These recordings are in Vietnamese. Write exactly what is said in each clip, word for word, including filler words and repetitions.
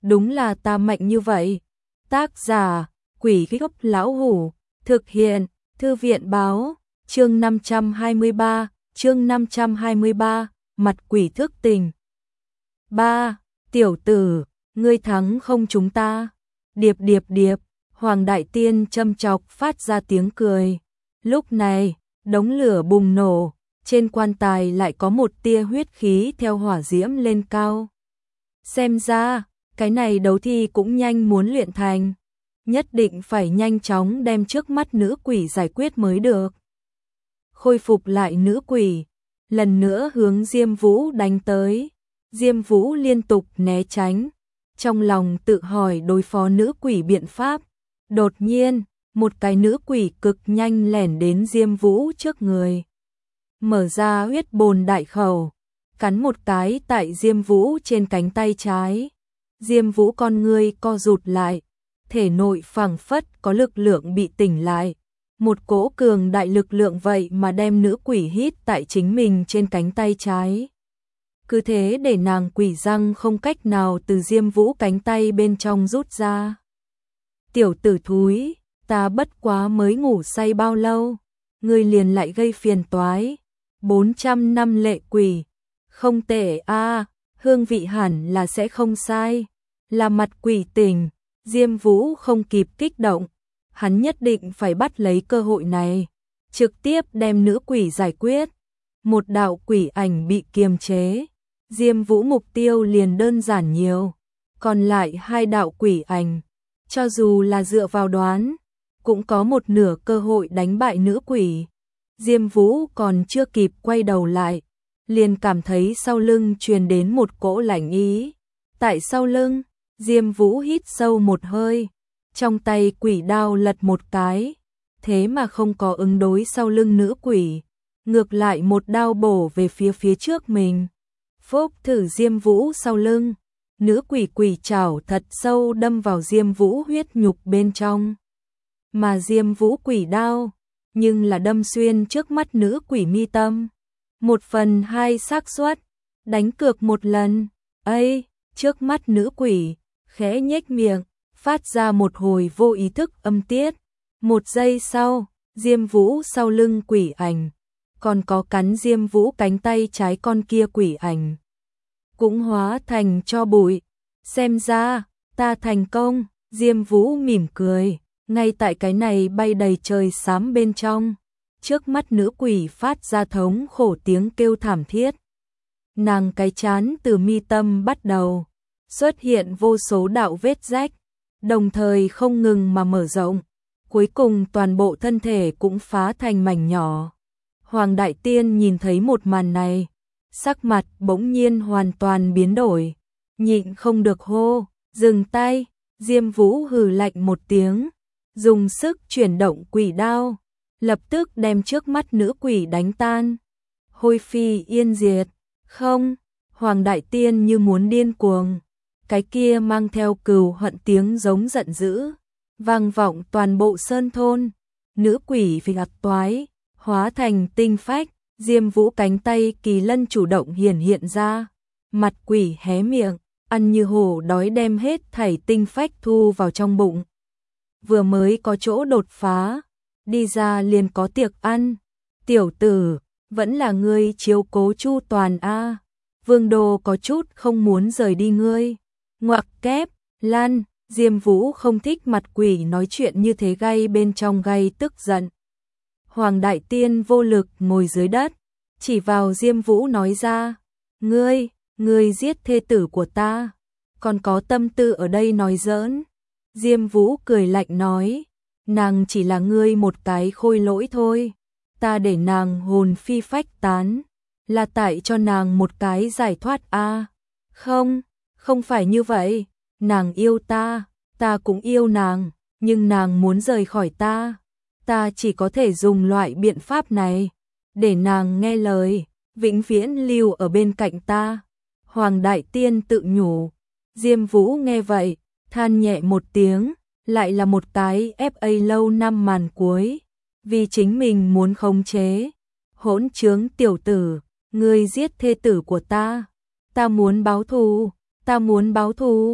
đúng là ta mạnh như vậy. Tác giả, Quỷ Gốc Lão Hủ, thực hiện, Thư viện báo, chương năm trăm hai mươi ba, chương năm trăm hai mươi ba, mặt quỷ thức tình. ba. Tiểu tử, ngươi thắng không chúng ta? Điệp điệp điệp, Hoàng Đại Tiên châm chọc phát ra tiếng cười. Lúc này, đống lửa bùng nổ, trên quan tài lại có một tia huyết khí theo hỏa diễm lên cao. Xem ra, cái này đấu thi cũng nhanh muốn luyện thành. Nhất định phải nhanh chóng đem trước mắt nữ quỷ giải quyết mới được. Khôi phục lại nữ quỷ, lần nữa hướng Diêm Vũ đánh tới. Diêm Vũ liên tục né tránh, trong lòng tự hỏi đối phó nữ quỷ biện pháp. Đột nhiên, một cái nữ quỷ cực nhanh lẻn đến Diêm Vũ trước người. Mở ra huyết bồn đại khẩu, cắn một cái tại Diêm Vũ trên cánh tay trái. Diêm Vũ con ngươi co rụt lại, thể nội phảng phất có lực lượng bị tỉnh lại. Một cỗ cường đại lực lượng vậy mà đem nữ quỷ hít tại chính mình trên cánh tay trái. Cứ thế để nàng quỷ răng không cách nào từ Diêm Vũ cánh tay bên trong rút ra. Tiểu tử thúi, ta bất quá mới ngủ say bao lâu, ngươi liền lại gây phiền toái. bốn trăm năm lệ quỷ, không tệ a, hương vị hẳn là sẽ không sai. Là mặt quỷ tình, Diêm Vũ không kịp kích động, hắn nhất định phải bắt lấy cơ hội này, trực tiếp đem nữ quỷ giải quyết. Một đạo quỷ ảnh bị kiềm chế, Diêm Vũ mục tiêu liền đơn giản nhiều, còn lại hai đạo quỷ ảnh, cho dù là dựa vào đoán, cũng có một nửa cơ hội đánh bại nữ quỷ. Diêm Vũ còn chưa kịp quay đầu lại, liền cảm thấy sau lưng truyền đến một cỗ lạnh ý. Tại sau lưng, Diêm Vũ hít sâu một hơi, trong tay quỷ đao lật một cái, thế mà không có ứng đối sau lưng nữ quỷ, ngược lại một đao bổ về phía phía trước mình. Phốc thử Diêm Vũ sau lưng, nữ quỷ quỷ chảo thật sâu đâm vào Diêm Vũ huyết nhục bên trong. Mà Diêm Vũ quỷ đao, nhưng là đâm xuyên trước mắt nữ quỷ mi tâm. Một phần hai xác suất, đánh cược một lần, ấy, trước mắt nữ quỷ, khẽ nhếch miệng, phát ra một hồi vô ý thức âm tiết. Một giây sau, Diêm Vũ sau lưng quỷ ảnh, còn có cắn Diêm Vũ cánh tay trái con kia quỷ ảnh, cũng hóa thành tro bụi. Xem ra, ta thành công, Diêm Vũ mỉm cười, ngay tại cái này bay đầy trời xám bên trong. Trước mắt nữ quỷ phát ra thống khổ tiếng kêu thảm thiết. Nàng cái chán từ mi tâm bắt đầu xuất hiện vô số đạo vết rách, đồng thời không ngừng mà mở rộng, cuối cùng toàn bộ thân thể cũng phá thành mảnh nhỏ. Hoàng Đại Tiên nhìn thấy một màn này, sắc mặt bỗng nhiên hoàn toàn biến đổi, nhịn không được hô, dừng tay. Diêm Vũ hừ lạnh một tiếng, dùng sức chuyển động quỷ đao, lập tức đem trước mắt nữ quỷ đánh tan. Hôi phi yên diệt, không, Hoàng Đại Tiên như muốn điên cuồng. Cái kia mang theo cừu hận tiếng giống giận dữ, vang vọng toàn bộ sơn thôn. Nữ quỷ phịch ạt toái, hóa thành tinh phách. Diêm Vũ cánh tay kỳ lân chủ động hiển hiện ra, mặt quỷ hé miệng, ăn như hổ đói đem hết thảy tinh phách thu vào trong bụng. Vừa mới có chỗ đột phá, đi ra liền có tiệc ăn. Tiểu tử, vẫn là ngươi chiếu cố chu toàn a. Vương Đô có chút không muốn rời đi ngươi. Ngoặc kép, lan, Diêm Vũ không thích mặt quỷ nói chuyện như thế gay bên trong gay tức giận. Hoàng Đại Tiên vô lực ngồi dưới đất, chỉ vào Diêm Vũ nói ra, ngươi, ngươi giết thê tử của ta, còn có tâm tư ở đây nói giỡn. Diêm Vũ cười lạnh nói, nàng chỉ là ngươi một cái khôi lỗi thôi, ta để nàng hồn phi phách tán, là tại cho nàng một cái giải thoát a. À, không, không phải như vậy, nàng yêu ta, ta cũng yêu nàng, nhưng nàng muốn rời khỏi ta, ta chỉ có thể dùng loại biện pháp này, để nàng nghe lời, vĩnh viễn lưu ở bên cạnh ta. Hoàng Đại Tiên tự nhủ. Diêm Vũ nghe vậy, than nhẹ một tiếng, lại là một cái ép a lâu năm màn cuối, vì chính mình muốn khống chế. Hỗn trướng tiểu tử, ngươi giết thê tử của ta, ta muốn báo thù, ta muốn báo thù.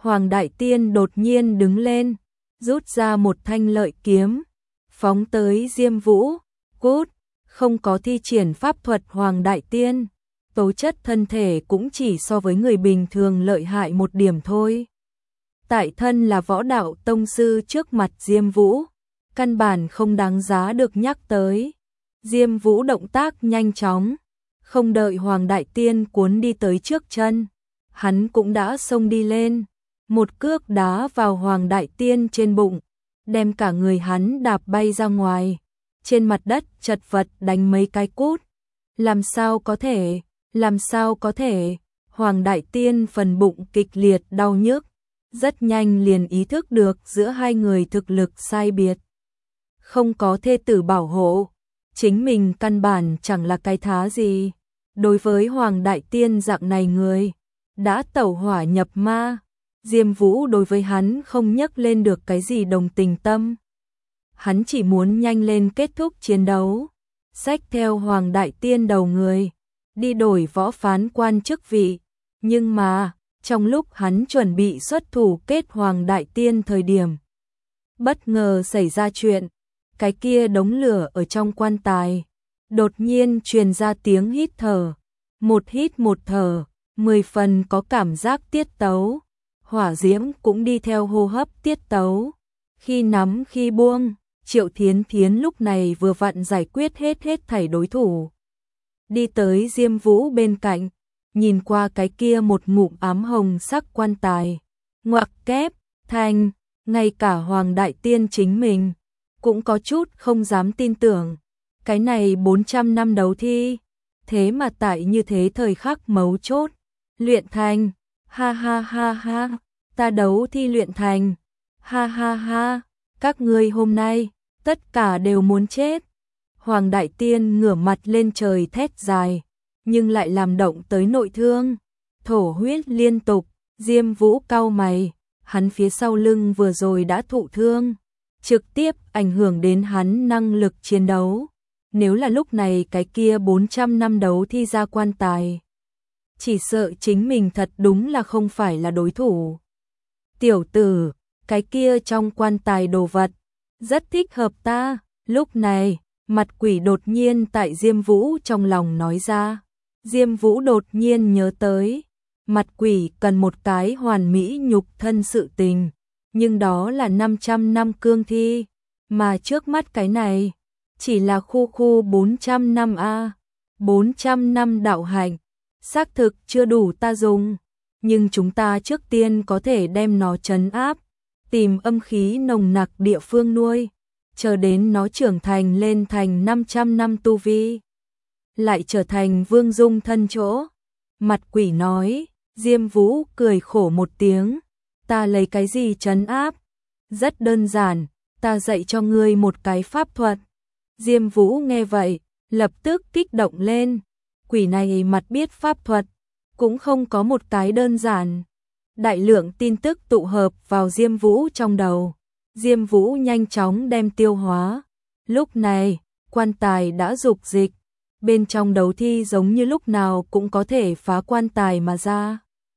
Hoàng Đại Tiên đột nhiên đứng lên, rút ra một thanh lợi kiếm, phóng tới Diêm Vũ. Cút, không có thi triển pháp thuật Hoàng Đại Tiên, tố chất thân thể cũng chỉ so với người bình thường lợi hại một điểm thôi. Tại thân là võ đạo tông sư trước mặt Diêm Vũ, căn bản không đáng giá được nhắc tới. Diêm Vũ động tác nhanh chóng, không đợi Hoàng Đại Tiên cuốn đi tới trước chân, hắn cũng đã xông đi lên, một cước đá vào Hoàng Đại Tiên trên bụng, đem cả người hắn đạp bay ra ngoài, trên mặt đất chật vật đánh mấy cái cút. Làm sao có thể, làm sao có thể, Hoàng Đại Tiên phần bụng kịch liệt đau nhức, rất nhanh liền ý thức được giữa hai người thực lực sai biệt. Không có thê tử bảo hộ, chính mình căn bản chẳng là cái thá gì. Đối với Hoàng Đại Tiên dạng này người, đã tẩu hỏa nhập ma, Diêm Vũ đối với hắn không nhắc lên được cái gì đồng tình tâm. Hắn chỉ muốn nhanh lên kết thúc chiến đấu, xách theo Hoàng Đại Tiên đầu người, đi đổi võ phán quan chức vị. Nhưng mà, trong lúc hắn chuẩn bị xuất thủ kết Hoàng Đại Tiên thời điểm, bất ngờ xảy ra chuyện, cái kia đống lửa ở trong quan tài, đột nhiên truyền ra tiếng hít thở, một hít một thở, mười phần có cảm giác tiết tấu, hỏa diễm cũng đi theo hô hấp tiết tấu, khi nắm khi buông. Triệu Thiến Thiến lúc này vừa vặn giải quyết hết hết thảy đối thủ, đi tới Diêm Vũ bên cạnh, nhìn qua cái kia một ngụm ám hồng sắc quan tài, ngoặc kép, thành, ngay cả Hoàng Đại Tiên chính mình cũng có chút không dám tin tưởng, cái này bốn trăm năm đấu thi, thế mà tại như thế thời khắc mấu chốt, luyện thành, ha ha ha ha, ta đấu thi luyện thành, ha ha ha, các ngươi hôm nay, tất cả đều muốn chết. Hoàng Đại Tiên ngửa mặt lên trời thét dài, nhưng lại làm động tới nội thương, thổ huyết liên tục. Diêm Vũ cau mày, hắn phía sau lưng vừa rồi đã thụ thương, trực tiếp ảnh hưởng đến hắn năng lực chiến đấu. Nếu là lúc này cái kia bốn trăm năm đấu thi ra quan tài, chỉ sợ chính mình thật đúng là không phải là đối thủ. Tiểu tử, cái kia trong quan tài đồ vật, rất thích hợp ta. Lúc này, mặt quỷ đột nhiên tại Diêm Vũ trong lòng nói ra. Diêm Vũ đột nhiên nhớ tới, mặt quỷ cần một cái hoàn mỹ nhục thân sự tình, nhưng đó là năm trăm năm cương thi, mà trước mắt cái này chỉ là khu khu bốn trăm năm a, bốn trăm năm đạo hạnh, xác thực chưa đủ ta dùng, nhưng chúng ta trước tiên có thể đem nó trấn áp, tìm âm khí nồng nặc địa phương nuôi, chờ đến nó trưởng thành lên thành năm trăm năm tu vi, lại trở thành vương dung thân chỗ. Mặt quỷ nói. Diêm Vũ cười khổ một tiếng, ta lấy cái gì trấn áp? Rất đơn giản, ta dạy cho ngươi một cái pháp thuật. Diêm Vũ nghe vậy, lập tức kích động lên, quỷ này mặt biết pháp thuật, cũng không có một cái đơn giản. Đại lượng tin tức tụ hợp vào Diêm Vũ trong đầu, Diêm Vũ nhanh chóng đem tiêu hóa. Lúc này, quan tài đã dục dịch, bên trong đấu thi giống như lúc nào cũng có thể phá quan tài mà ra.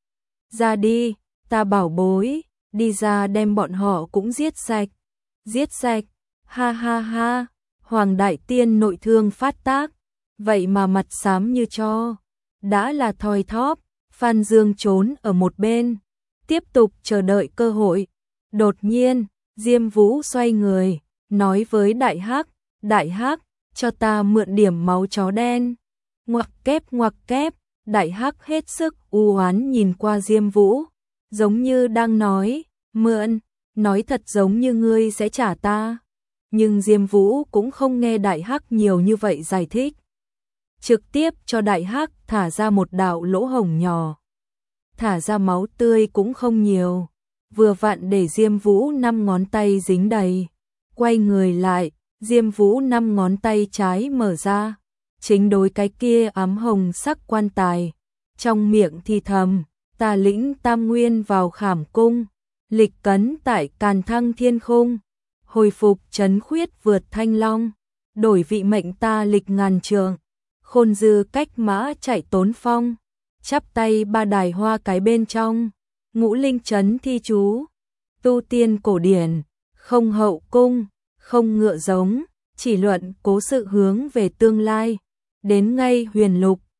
Ra đi, ta bảo bối, đi ra đem bọn họ cũng giết sạch. Giết sạch, ha ha ha, Hoàng Đại Tiên nội thương phát tác, vậy mà mặt xám như cho. Đã là thoi thóp, Phan Dương trốn ở một bên, tiếp tục chờ đợi cơ hội. Đột nhiên, Diêm Vũ xoay người, nói với Đại Hắc, Đại Hắc, cho ta mượn điểm máu chó đen. Ngoặc kép ngoặc kép, Đại Hắc hết sức u oán nhìn qua Diêm Vũ, giống như đang nói, mượn, nói thật giống như ngươi sẽ trả ta. Nhưng Diêm Vũ cũng không nghe Đại Hắc nhiều như vậy giải thích, trực tiếp cho Đại Hắc thả ra một đạo lỗ hổng nhỏ. Thả ra máu tươi cũng không nhiều, vừa vặn để Diêm Vũ năm ngón tay dính đầy. Quay người lại, Diêm Vũ năm ngón tay trái mở ra, chính đối cái kia ám hồng sắc quan tài, trong miệng thì thầm, ta lĩnh tam nguyên vào khảm cung, lịch cấn tại càn thăng thiên khung, hồi phục trấn khuyết vượt thanh long, đổi vị mệnh ta lịch ngàn trường, khôn dư cách mã chạy tốn phong, chắp tay ba đài hoa cái bên trong. Ngũ Linh Trấn thi chú, tu tiên cổ điển, không hậu cung, không ngựa giống, chỉ luận cố sự hướng về tương lai. Đến ngay huyền lục,